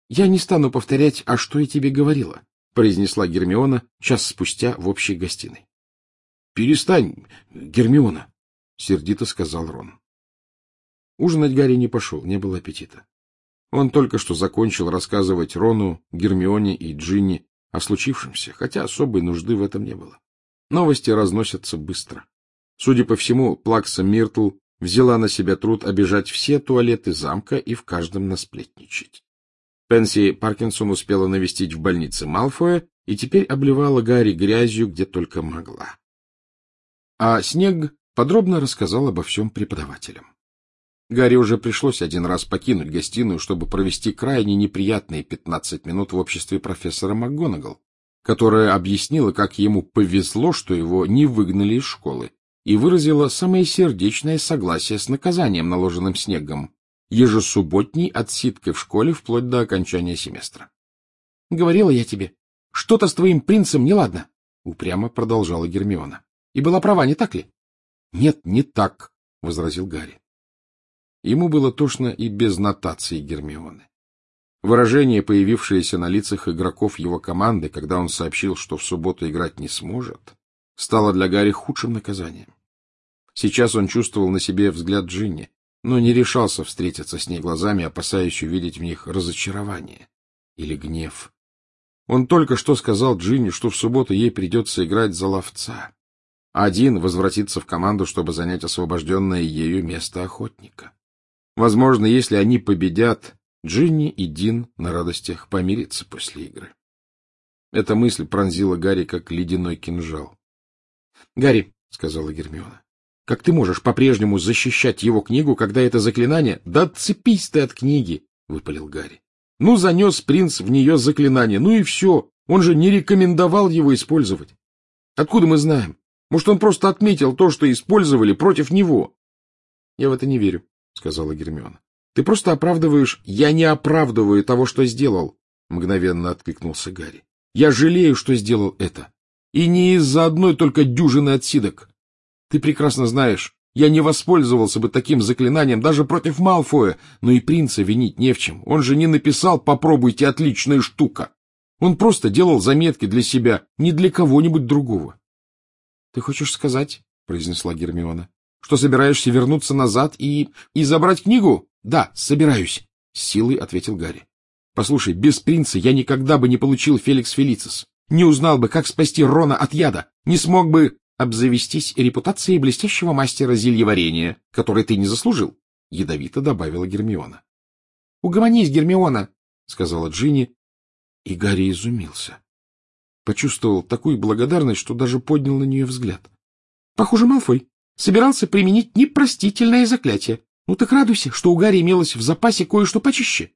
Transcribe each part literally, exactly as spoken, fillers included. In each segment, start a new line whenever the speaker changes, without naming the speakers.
Я не стану повторять, а что я тебе говорила, — произнесла Гермиона час спустя в общей гостиной. — Перестань, Гермиона, — сердито сказал Рон. Ужинать Гарри не пошел, не было аппетита. Он только что закончил рассказывать Рону, Гермионе и Джинни о случившемся, хотя особой нужды в этом не было. Новости разносятся быстро. Судя по всему, Плакса Миртл взяла на себя труд обижать все туалеты замка и в каждом насплетничать. Пенси Паркинсон успела навестить в больнице Малфоя и теперь обливала Гарри грязью, где только могла. А Снегг подробно рассказал обо всем преподавателям. Гарри уже пришлось один раз покинуть гостиную, чтобы провести крайне неприятные пятнадцать минут в обществе профессора МакГонагал, которая объяснила, как ему повезло, что его не выгнали из школы, и выразила самое сердечное согласие с наказанием, наложенным Снеггом, ежесубботней отсидкой в школе вплоть до окончания семестра. — Говорила я тебе, что-то с твоим принцем неладно, — упрямо продолжала Гермиона. — И была права, не так ли? — Нет, не так, — возразил Гарри. Ему было тошно и без нотации Гермионы. Выражение, появившееся на лицах игроков его команды, когда он сообщил, что в субботу играть не сможет, стало для Гарри худшим наказанием. Сейчас он чувствовал на себе взгляд Джинни, но не решался встретиться с ней глазами, опасаясь увидеть в них разочарование или гнев. Он только что сказал Джинни, что в субботу ей придется играть за ловца, а один возвратиться в команду, чтобы занять освобожденное ею место охотника. Возможно, если они победят, Джинни и Дин на радостях помирятся после игры. Эта мысль пронзила Гарри, как ледяной кинжал. — Гарри, — сказала Гермиона, — как ты можешь по-прежнему защищать его книгу, когда это заклинание... — Да отцепись ты от книги, — выпалил Гарри. — Ну, занес принц в нее заклинание, ну и все. Он же не рекомендовал его использовать. Откуда мы знаем? Может, он просто отметил то, что использовали против него? — Я в это не верю, — сказала Гермиона. — Ты просто оправдываешь... — Я не оправдываю того, что сделал, — мгновенно откликнулся Гарри. — Я жалею, что сделал это. И не из-за одной только дюжины отсидок. Ты прекрасно знаешь, я не воспользовался бы таким заклинанием даже против Малфоя, но и принца винить не в чем. Он же не написал «попробуйте, отличная штука». Он просто делал заметки для себя, не для кого-нибудь другого. — Ты хочешь сказать, — произнесла Гермиона, — что собираешься вернуться назад и... и забрать книгу? — Да, собираюсь, — с силой ответил Гарри. — Послушай, без принца я никогда бы не получил Феликс Фелицис, не узнал бы, как спасти Рона от яда, не смог бы обзавестись репутацией блестящего мастера зельеварения, который ты не заслужил, — ядовито добавила Гермиона. — Угомонись, Гермиона, — сказала Джинни, и Гарри изумился. Почувствовал такую благодарность, что даже поднял на нее взгляд. — Похоже, Малфой собирался применить непростительное заклятие. Ну так радуйся, что у Гарри имелось в запасе кое-что почище.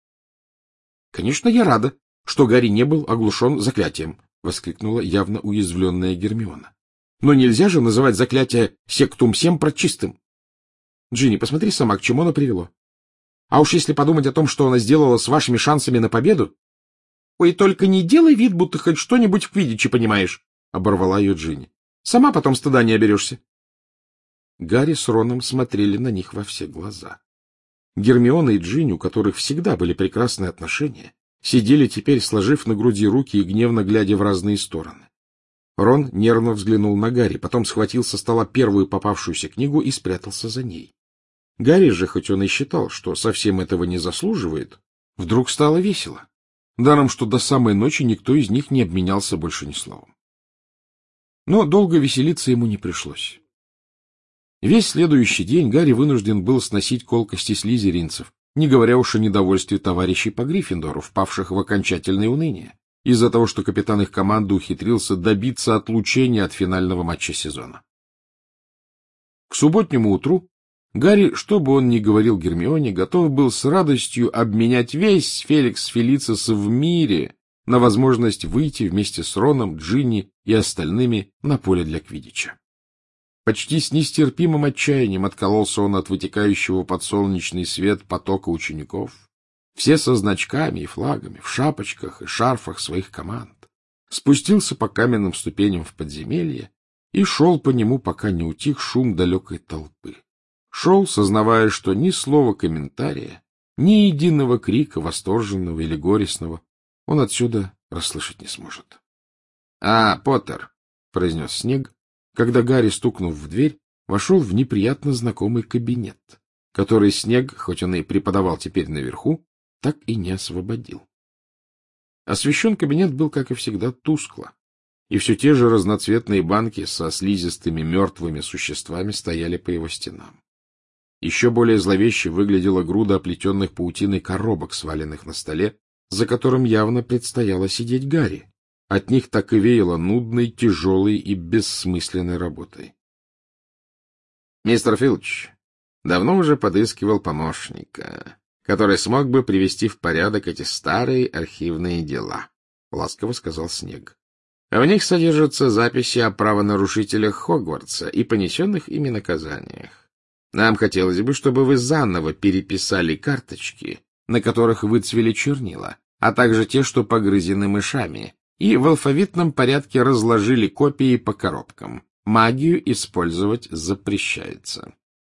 — Конечно, я рада, что Гарри не был оглушен заклятием, — воскликнула явно уязвленная Гермиона. — Но нельзя же называть заклятие «сектум сем» прочистым. Джинни, посмотри сама, к чему оно привело. А уж если подумать о том, что она сделала с вашими шансами на победу... — Ой, только не делай вид, будто хоть что-нибудь в квиддиче понимаешь, — оборвала ее Джинни. — Сама потом стыда не оберешься. Гарри с Роном смотрели на них во все глаза. Гермиона и Джинни, у которых всегда были прекрасные отношения, сидели теперь, сложив на груди руки и гневно глядя в разные стороны. Рон нервно взглянул на Гарри, потом схватил со стола первую попавшуюся книгу и спрятался за ней. Гарри же, хоть он и считал, что совсем этого не заслуживает, вдруг стало весело. Даром, что до самой ночи никто из них не обменялся больше ни словом. Но долго веселиться ему не пришлось. Весь следующий день Гарри вынужден был сносить колкости слизеринцев, не говоря уж о недовольстве товарищей по Гриффиндору, впавших в окончательное уныние, из-за того, что капитан их команды ухитрился добиться отлучения от финального матча сезона. К субботнему утру Гарри, что бы он ни говорил Гермионе, готов был с радостью обменять весь Феликс Фелицис в мире на возможность выйти вместе с Роном, Джинни и остальными на поле для квиддича. Почти с нестерпимым отчаянием откололся он от вытекающего под солнечный свет потока учеников, все со значками и флагами, в шапочках и шарфах своих команд, спустился по каменным ступеням в подземелье и шел по нему, пока не утих шум далекой толпы. Шел, сознавая, что ни слова комментария Ни единого крика, восторженного или горестного, он отсюда расслышать не сможет. — А, Поттер, — произнес Снег, когда Гарри, стукнув в дверь, вошел в неприятно знакомый кабинет, который Снег, хоть он и преподавал теперь наверху, так и не освободил. Освещен кабинет был, как и всегда, тускло, и все те же разноцветные банки со слизистыми мертвыми существами стояли по его стенам. Еще более зловеще выглядела груда оплетенных паутиной коробок, сваленных на столе, за которым явно предстояло сидеть Гарри. От них так и веяло нудной, тяжелой и бессмысленной работой. — Мистер Филч давно уже подыскивал помощника, который смог бы привести в порядок эти старые архивные дела, — ласково сказал Снег. В них содержатся записи о правонарушителях Хогвартса и понесенных ими наказаниях. Нам хотелось бы, чтобы вы заново переписали карточки, на которых выцвели чернила, а также те, что погрызены мышами, и в алфавитном порядке разложили копии по коробкам. Магию использовать запрещается.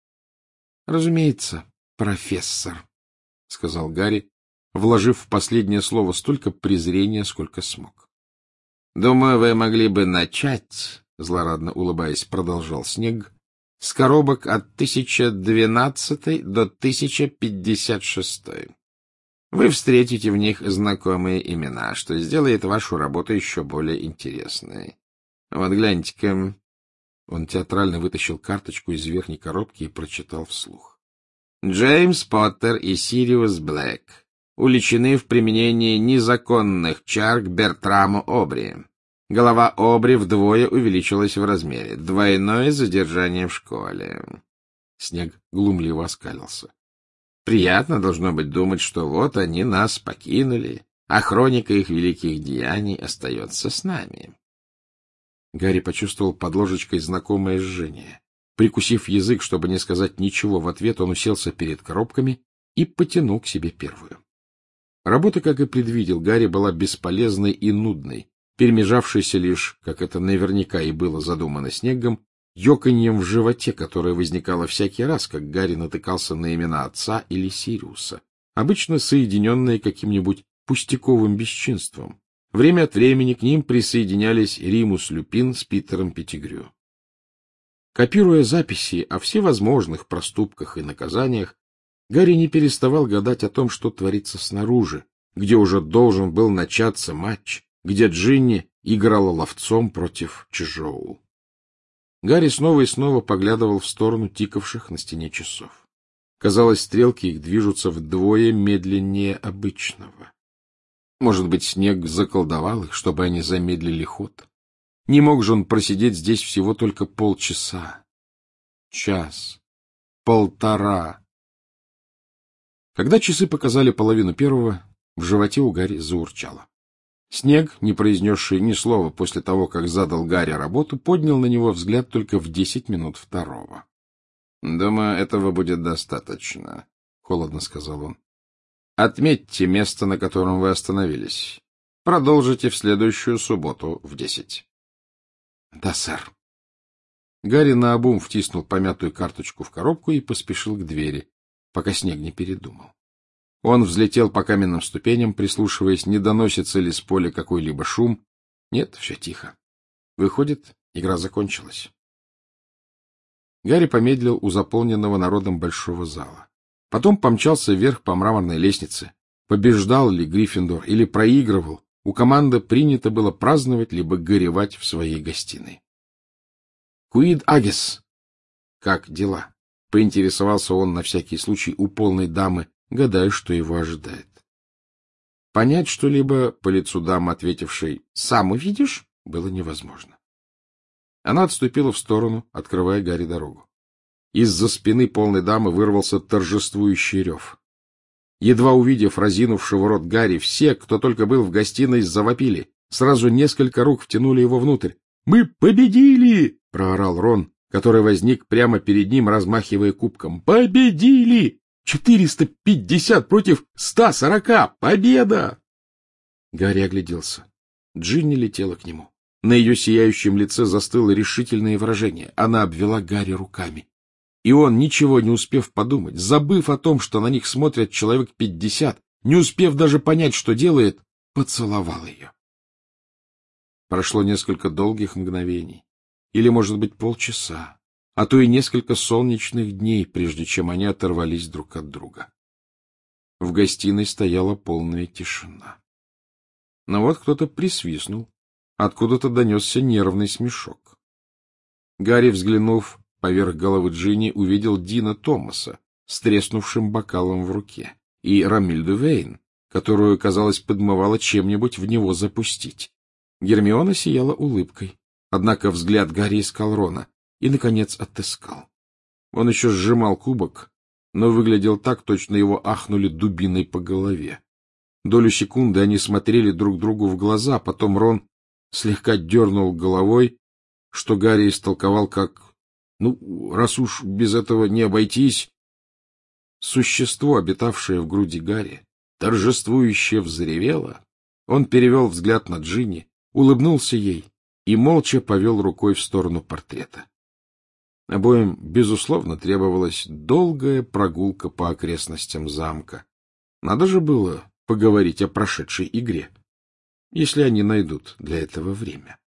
— Разумеется, профессор, — сказал Гарри, вложив в последнее слово столько презрения, сколько смог. — Думаю, вы могли бы начать, — злорадно улыбаясь, продолжал Снег, — с коробок от тысяча двенадцатой до тысяча пятьдесят шестой. Вы встретите в них знакомые имена, что сделает вашу работу еще более интересной. Вот гляньте-ка. Он театрально вытащил карточку из верхней коробки и прочитал вслух. Джеймс Поттер и Сириус Блэк уличены в применении незаконных чар к Бертраму Обри. Голова Обри вдвое увеличилась в размере. Двойное задержание в школе. Снег глумливо оскалился. Приятно должно быть думать, что вот они нас покинули, а хроника их великих деяний остается с нами. Гарри почувствовал под ложечкой знакомое жжение. Прикусив язык, чтобы не сказать ничего в ответ, он уселся перед коробками и потянул к себе первую. Работа, как и предвидел, Гарри была бесполезной и нудной, перемежавшейся лишь, как это наверняка и было задумано Снегом, ёканьем в животе, которое возникало всякий раз, как Гарри натыкался на имена отца или Сириуса, обычно соединенные каким-нибудь пустяковым бесчинством. Время от времени к ним присоединялись Римус Люпин с Питером Петтигрю. Копируя записи о всевозможных проступках и наказаниях, Гарри не переставал гадать о том, что творится снаружи, где уже должен был начаться матч, где Джинни играла ловцом против Чжоу. Гарри снова и снова поглядывал в сторону тикавших на стене часов. Казалось, стрелки их движутся вдвое медленнее обычного. Может быть, Снег заколдовал их, чтобы они замедлили ход? Не мог же он просидеть здесь всего только полчаса. Час. Полтора. Когда часы показали половину первого, в животе у Гарри заурчало. Снег, не произнесший ни слова после того, как задал Гарри работу, поднял на него взгляд только в десять минут второго. — Думаю, этого будет достаточно, — холодно сказал он. — Отметьте место, на котором вы остановились. Продолжите в следующую субботу в десять. — Да, сэр. Гарри наобум втиснул помятую карточку в коробку и поспешил к двери, пока Снег не передумал. Он взлетел по каменным ступеням, прислушиваясь, не доносится ли с поля какой-либо шум. Нет, все тихо. Выходит, игра закончилась. Гарри помедлил у заполненного народом большого зала. Потом помчался вверх по мраморной лестнице. Побеждал ли Гриффиндор или проигрывал, у команды принято было праздновать либо горевать в своей гостиной. «Куид агес?» «Как дела?» — поинтересовался он на всякий случай у полной дамы, гадая, что его ожидает. Понять что-либо по лицу дамы, ответившей «сам увидишь», было невозможно. Она отступила в сторону, открывая Гарри дорогу. Из-за спины полной дамы вырвался торжествующий рев. Едва увидев разинувшего рот Гарри, все, кто только был в гостиной, завопили. Сразу несколько рук втянули его внутрь. «Мы победили!» — проорал Рон, который возник прямо перед ним, размахивая кубком. «Победили! Четыреста пятьдесят против ста сорока! Победа!» Гарри огляделся. Джинни летела к нему. На ее сияющем лице застыло решительное выражение. Она обвела Гарри руками. И он, ничего не успев подумать, забыв о том, что на них смотрят человек пятьдесят, не успев даже понять, что делает, поцеловал ее. Прошло несколько долгих мгновений, или, может быть, полчаса, а то и несколько солнечных дней, прежде чем они оторвались друг от друга. В гостиной стояла полная тишина. Но вот кто-то присвистнул, откуда-то донесся нервный смешок. Гарри, взглянув поверх головы Джинни, увидел Дина Томаса с треснувшим бокалом в руке и Ромильду Вейн, которую, казалось, подмывало чем-нибудь в него запустить. Гермиона сияла улыбкой, однако взгляд Гарри искал Рона и, наконец, отыскал. Он еще сжимал кубок, но выглядел так, точно его ахнули дубиной по голове. Долю секунды они смотрели друг другу в глаза, потом Рон слегка дернул головой, что Гарри истолковал как «ну, раз уж без этого не обойтись». Существо, обитавшее в груди Гарри, торжествующе взревело. Он перевел взгляд на Джинни, улыбнулся ей и молча повел рукой в сторону портрета. Обоим, безусловно, требовалась долгая прогулка по окрестностям замка. Надо же было поговорить о прошедшей игре, если они найдут для этого время.